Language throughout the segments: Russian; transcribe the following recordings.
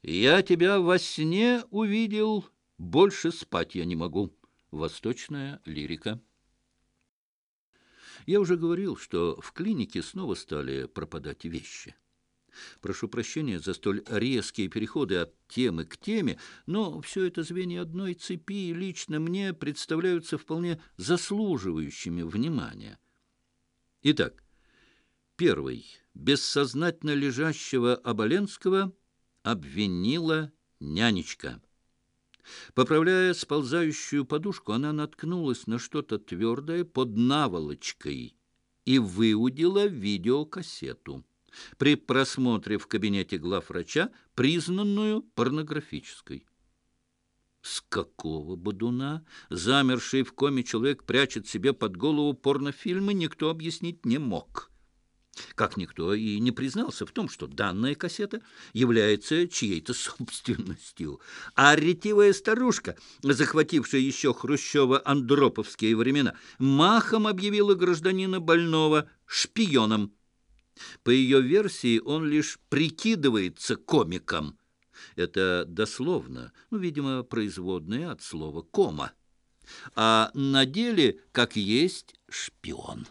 Я тебя во сне увидел, больше спать я не могу. Восточная лирика. Я уже говорил, что в клинике снова стали пропадать вещи. Прошу прощения за столь резкие переходы от темы к теме, но все это звенья одной цепи лично мне представляются вполне заслуживающими внимания. Итак, первый. Бессознательно лежащего Оболенского обвинила нянечка. Поправляя сползающую подушку, она наткнулась на что-то твердое под наволочкой и выудила видеокассету, при просмотре в кабинете главврача, признанную порнографической. С какого бодуна замерший в коме человек прячет себе под голову порнофильмы, никто объяснить не мог. Как никто и не признался в том, что данная кассета является чьей-то собственностью. А ретивая старушка, захватившая еще хрущево-андроповские времена, махом объявила гражданина больного шпионом. По ее версии, он лишь прикидывается комиком. Это дословно, видимо, производное от слова «кома». А на деле, как есть, шпион.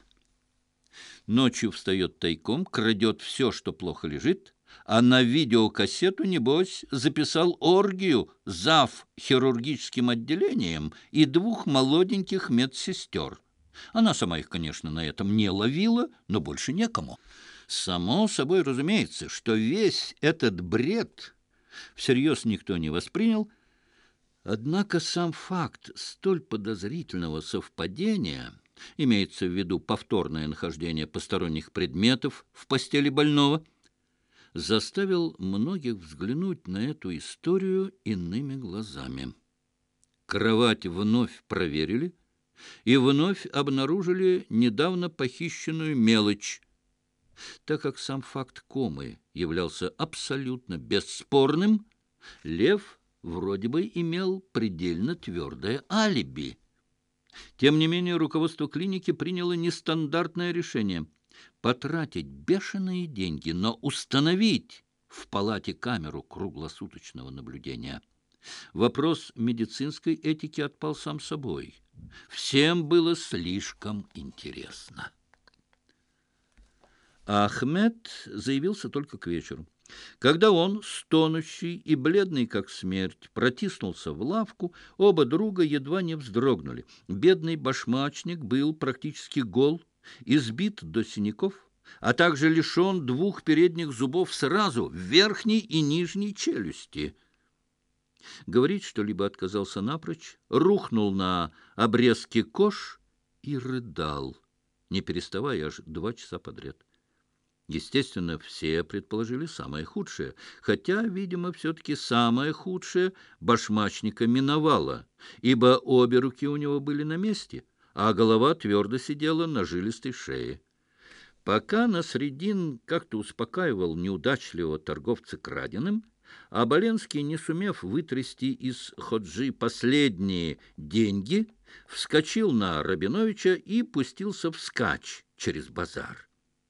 Ночью встает тайком, крадет все, что плохо лежит, а на видеокассету, небось, записал оргию зав. Хирургическим отделением и 2 молоденьких медсестер. Она сама их, конечно, на этом не ловила, но больше некому. Само собой разумеется, что весь этот бред всерьез никто не воспринял, однако сам факт столь подозрительного совпадения, имеется в виду повторное нахождение посторонних предметов в постели больного, заставил многих взглянуть на эту историю иными глазами. Кровать вновь проверили и вновь обнаружили недавно похищенную мелочь. Так как сам факт комы являлся абсолютно бесспорным, Лев вроде бы имел предельно твердое алиби. Тем не менее, руководство клиники приняло нестандартное решение – потратить бешеные деньги, но установить в палате камеру круглосуточного наблюдения. Вопрос медицинской этики отпал сам собой. Всем было слишком интересно. А Ахмед заявился только к вечеру. Когда он, стонущий и бледный как смерть, протиснулся в лавку, оба друга едва не вздрогнули. Бедный башмачник был практически гол, избит до синяков, а также лишен 2 передних зубов сразу, в верхней и нижней челюсти. Говорить что-либо отказался напрочь, рухнул на обрезки кож и рыдал, не переставая аж 2 часа подряд. Естественно, все предположили самое худшее, хотя, видимо, все-таки самое худшее башмачника миновало, ибо обе руки у него были на месте, а голова твердо сидела на жилистой шее. Пока Насреддин как-то успокаивал неудачливого торговца краденым, а Боленский, не сумев вытрясти из Ходжи последние деньги, вскочил на Рабиновича и пустился вскачь через базар.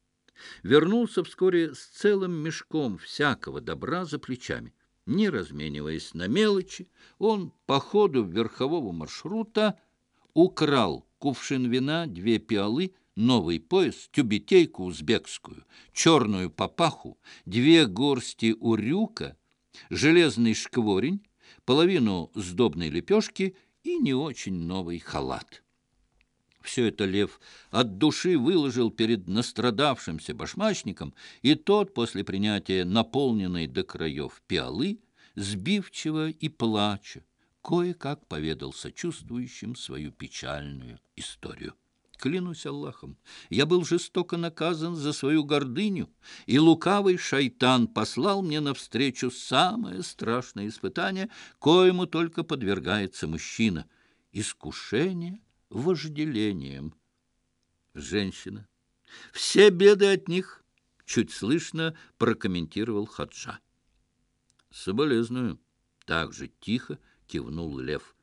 Вернулся вскоре с целым мешком всякого добра за плечами. Не размениваясь на мелочи, он по ходу верхового маршрута украл кувшин вина, 2 пиалы, новый пояс, тюбетейку узбекскую, черную папаху, 2 горсти урюка, железный шкворень, половину сдобной лепешки и не очень новый халат. Все это Лев от души выложил перед настрадавшимся башмачником, и тот, после принятия наполненной до краев пиалы, сбивчиво и плача, кое-как поведал сочувствующим свою печальную историю. Клянусь Аллахом, я был жестоко наказан за свою гордыню, и лукавый шайтан послал мне навстречу самое страшное испытание, коему только подвергается мужчина — искушение вожделением. Женщина. Все беды от них, чуть слышно прокомментировал Хаджа. Соболезную. Так же тихо кивнул Лев.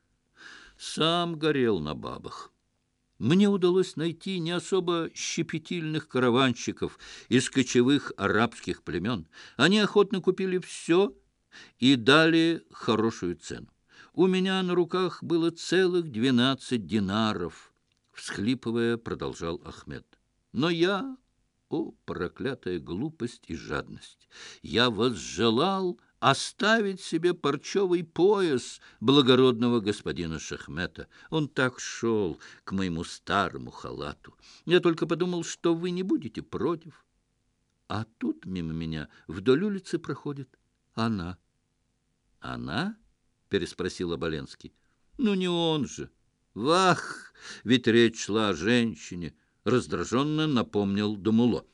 Сам горел на бабах. Мне удалось найти не особо щепетильных караванщиков из кочевых арабских племен. Они охотно купили все и дали хорошую цену. У меня на руках было целых 12 динаров, — всхлипывая, продолжал Ахмед. Но я, о, проклятая глупость и жадность, я возжелал оставить себе парчевый пояс благородного господина Шахмета. Он так шел к моему старому халату. Я только подумал, что вы не будете против. А тут мимо меня вдоль улицы проходит она. — Она? — переспросил Оболенский. — Ну, не он же. Вах! Ведь речь шла о женщине, — раздраженно напомнил Дамуло.